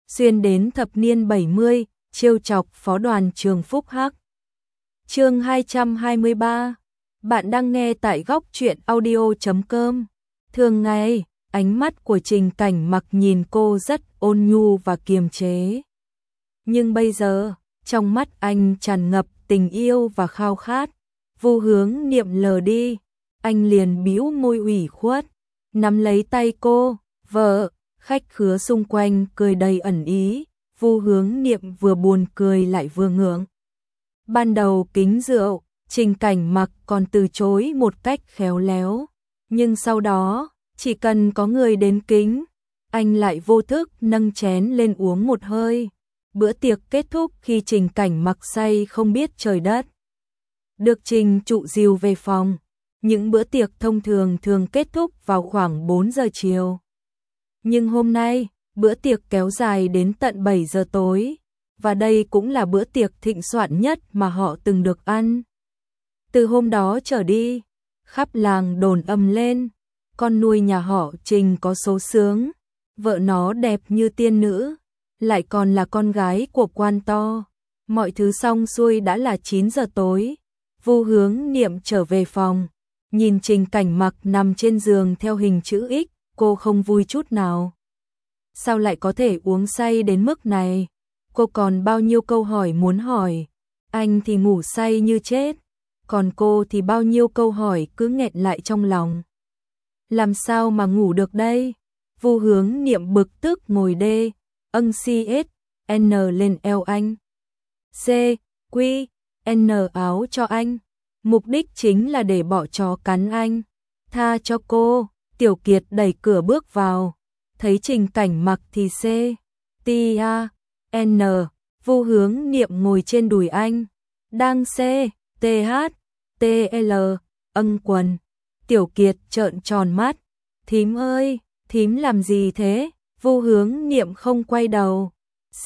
xuyên đến thập niên 70, trêu chọc phó đoàn trường Phúc Hắc. Chương 223. Bạn đang nghe tại góc truyện audio.com. Thường ngày, ánh mắt của Trình Cảnh Mặc nhìn cô rất ôn nhu và kiềm chế. Nhưng bây giờ, trong mắt anh tràn ngập tình yêu và khao khát. Vu Hướng Niệm lờ đi, anh liền bĩu môi ủy khuất, nắm lấy tay cô, vợ. Khách khứa xung quanh cười đầy ẩn ý, Vu Hướng Niệm vừa buồn cười lại vừa ngượng. Ban đầu kính rượu, Trình Cảnh Mặc còn từ chối một cách khéo léo, nhưng sau đó, chỉ cần có người đến kính, anh lại vô thức nâng chén lên uống một hơi. Bữa tiệc kết thúc khi Trình Cảnh Mặc say không biết trời đất. Được Trình Trụ dìu về phòng, những bữa tiệc thông thường thường kết thúc vào khoảng 4 giờ chiều. Nhưng hôm nay, bữa tiệc kéo dài đến tận 7 giờ tối, và đây cũng là bữa tiệc thịnh soạn nhất mà họ từng được ăn. Từ hôm đó trở đi, khắp làng đồn ầm lên, con nuôi nhà họ Trình có số sướng, vợ nó đẹp như tiên nữ, lại còn là con gái của quan to. Mọi thứ xong xuôi đã là 9 giờ tối, Vu Hướng Niệm trở về phòng, nhìn Trình Cảnh Mặc nằm trên giường theo hình chữ X. Cô không vui chút nào. Sao lại có thể uống say đến mức này? Cô còn bao nhiêu câu hỏi muốn hỏi. Anh thì ngủ say như chết. Còn cô thì bao nhiêu câu hỏi cứ nghẹn lại trong lòng. Làm sao mà ngủ được đây? Vu Hướng Niệm bực tức ngồi đê, âng CS, N lên eo anh. C, Q, N áo cho anh. Mục đích chính là để bỏ chó cắn anh. Tha cho cô. Tiểu Kiệt đẩy cửa bước vào, thấy Trình Cảnh Mặc thì C, T, A, N, Vu Hướng Niệm ngồi trên đùi anh, đang C, T, H, T, L, âng quần. Tiểu Kiệt trợn tròn mắt, thím ơi, thím làm gì thế? Vu Hướng Niệm không quay đầu, C,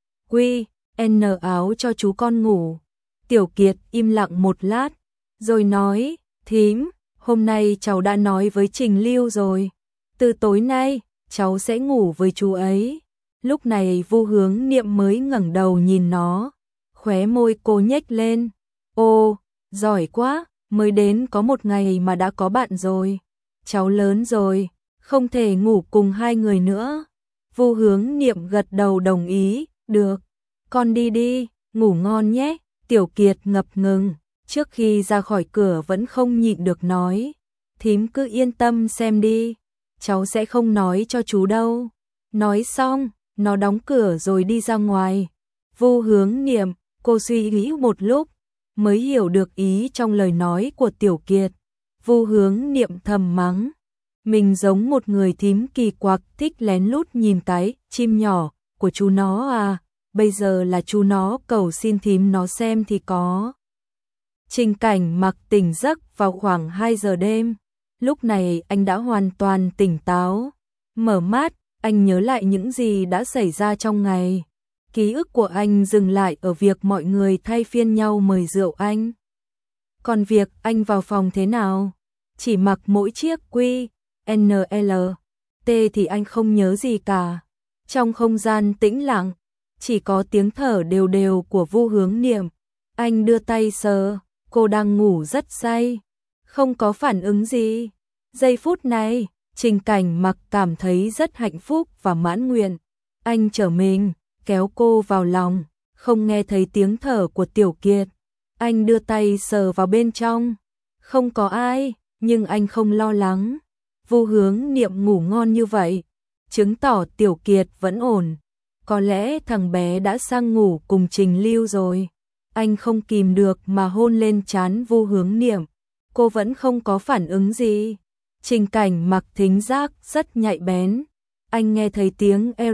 Q, N áo cho chú con ngủ. Tiểu Kiệt im lặng một lát, rồi nói, thím. Hôm nay cháu đã nói với Trình Lưu rồi, từ tối nay cháu sẽ ngủ với chú ấy. Lúc này Vu Hướng Niệm mới ngẩng đầu nhìn nó, khóe môi cô nhếch lên. Ô, giỏi quá, mới đến có một ngày mà đã có bạn rồi. Cháu lớn rồi, không thể ngủ cùng hai người nữa. Vu Hướng Niệm gật đầu đồng ý, được, con đi đi, ngủ ngon nhé. Tiểu Kiệt ngập ngừng. Trước khi ra khỏi cửa vẫn không nhịn được nói, thím cứ yên tâm xem đi, cháu sẽ không nói cho chú đâu. Nói xong, nó đóng cửa rồi đi ra ngoài. Vu Hướng Niệm, cô suy nghĩ một lúc, mới hiểu được ý trong lời nói của Tiểu Kiệt. Vu Hướng Niệm thầm mắng, mình giống một người thím kỳ quặc thích lén lút nhìn cái chim nhỏ của chú nó à, bây giờ là chú nó cầu xin thím nó xem thì có. Trình Cảnh Mặc tỉnh giấc vào khoảng 2 giờ đêm. Lúc này anh đã hoàn toàn tỉnh táo. Mở mắt, anh nhớ lại những gì đã xảy ra trong ngày. Ký ức của anh dừng lại ở việc mọi người thay phiên nhau mời rượu anh. Còn việc anh vào phòng thế nào? Chỉ mặc mỗi chiếc Q, N, L, T thì anh không nhớ gì cả. Trong không gian tĩnh lặng, chỉ có tiếng thở đều đều của Vu Hướng Niệm. Anh đưa tay sờ. Cô đang ngủ rất say, không có phản ứng gì. Giây phút này, Trình Cảnh Mặc cảm thấy rất hạnh phúc và mãn nguyện. Anh trở mình, kéo cô vào lòng, không nghe thấy tiếng thở của Tiểu Kiệt. Anh đưa tay sờ vào bên trong, không có ai, nhưng anh không lo lắng. Vu Hướng Niệm ngủ ngon như vậy, chứng tỏ Tiểu Kiệt vẫn ổn. Có lẽ thằng bé đã sang ngủ cùng Trình Lưu rồi. Anh không kìm được mà hôn lên trán Vu Hướng Niệm. Cô vẫn không có phản ứng gì. Trình Cảnh Mặc thính giác rất nhạy bén. Anh nghe thấy tiếng R,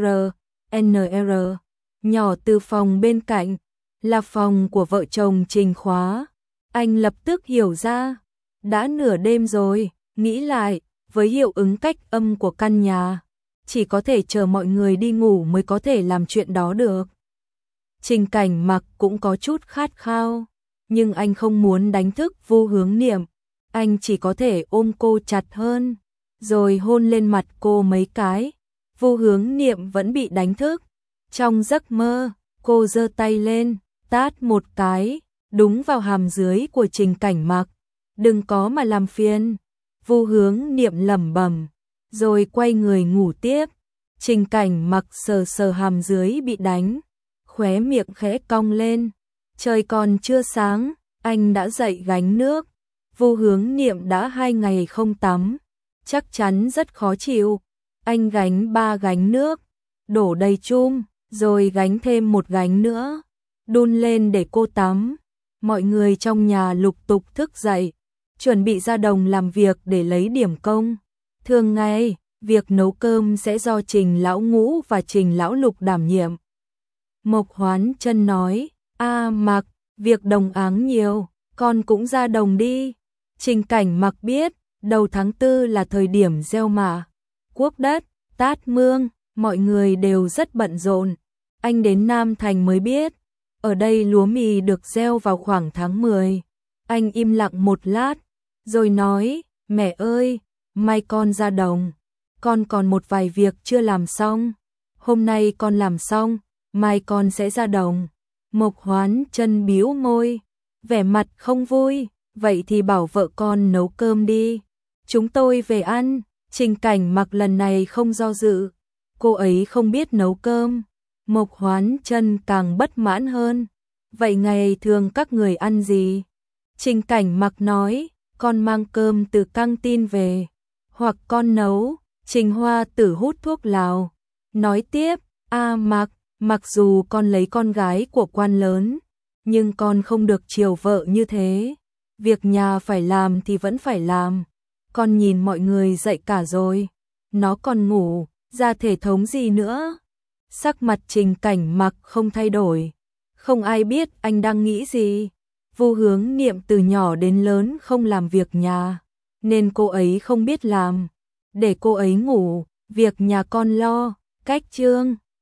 NR, nhỏ từ phòng bên cạnh, là phòng của vợ chồng Trình Khóa. Anh lập tức hiểu ra, đã nửa đêm rồi, nghĩ lại, với hiệu ứng cách âm của căn nhà, chỉ có thể chờ mọi người đi ngủ mới có thể làm chuyện đó được. Trình Cảnh Mặc cũng có chút khát khao, nhưng anh không muốn đánh thức Vu Hướng Niệm, anh chỉ có thể ôm cô chặt hơn, rồi hôn lên mặt cô mấy cái. Vu Hướng Niệm vẫn bị đánh thức, Trong giấc mơ, cô giơ tay lên, tát một cái, đúng vào hàm dưới của Trình Cảnh Mặc. Đừng có mà làm phiền. Vu Hướng Niệm lẩm bẩm, rồi quay người ngủ tiếp. Trình Cảnh Mặc sờ sờ hàm dưới bị đánh, khóe miệng khẽ cong lên. Trời còn chưa sáng, anh đã dậy gánh nước. Vu Hướng Niệm đã 2 ngày không tắm, chắc chắn rất khó chịu. Anh gánh 3 gánh nước, đổ đầy chum, rồi gánh thêm 1 gánh nữa, đun lên để cô tắm. Mọi người trong nhà lục tục thức dậy, chuẩn bị ra đồng làm việc để lấy điểm công. Thường ngày, việc nấu cơm sẽ do Trình Lão Ngũ và Trình Lão Lục đảm nhiệm. Mộc Hoán Chân nói, Mặc, việc đồng áng nhiều, con cũng ra đồng đi. Trình Cảnh Mặc biết, đầu tháng 4 là thời điểm gieo mạ, cuốc đất, tát mương, mọi người đều rất bận rộn. Anh đến Nam Thành mới biết, ở đây lúa mì được gieo vào khoảng tháng 10. Anh im lặng một lát, rồi nói, mẹ ơi, mai con ra đồng, con còn một vài việc chưa làm xong. Hôm nay con làm xong, mai con sẽ ra đồng. Mộc Hoán Chân bĩu môi, vẻ mặt không vui, vậy thì bảo vợ con nấu cơm đi, chúng tôi về ăn. Trình Cảnh Mặc lần này không do dự, cô ấy không biết nấu cơm. Mộc Hoán Chân càng bất mãn hơn, vậy ngày thường các người ăn gì? Trình Cảnh Mặc nói, con mang cơm từ căng tin về, hoặc con nấu. Trình Hoa Tử hút thuốc lào, nói tiếp, Mặc, mặc dù con lấy con gái của quan lớn, nhưng con không được chiều vợ như thế. Việc nhà phải làm thì vẫn phải làm. Con nhìn mọi người dậy cả rồi, nó còn ngủ, ra thể thống gì nữa. Sắc mặt Trình Cảnh Mặc không thay đổi, không ai biết anh đang nghĩ gì. Vu Hướng Niệm từ nhỏ đến lớn không làm việc nhà, nên cô ấy không biết làm. Để cô ấy ngủ, việc nhà con lo. Cách chương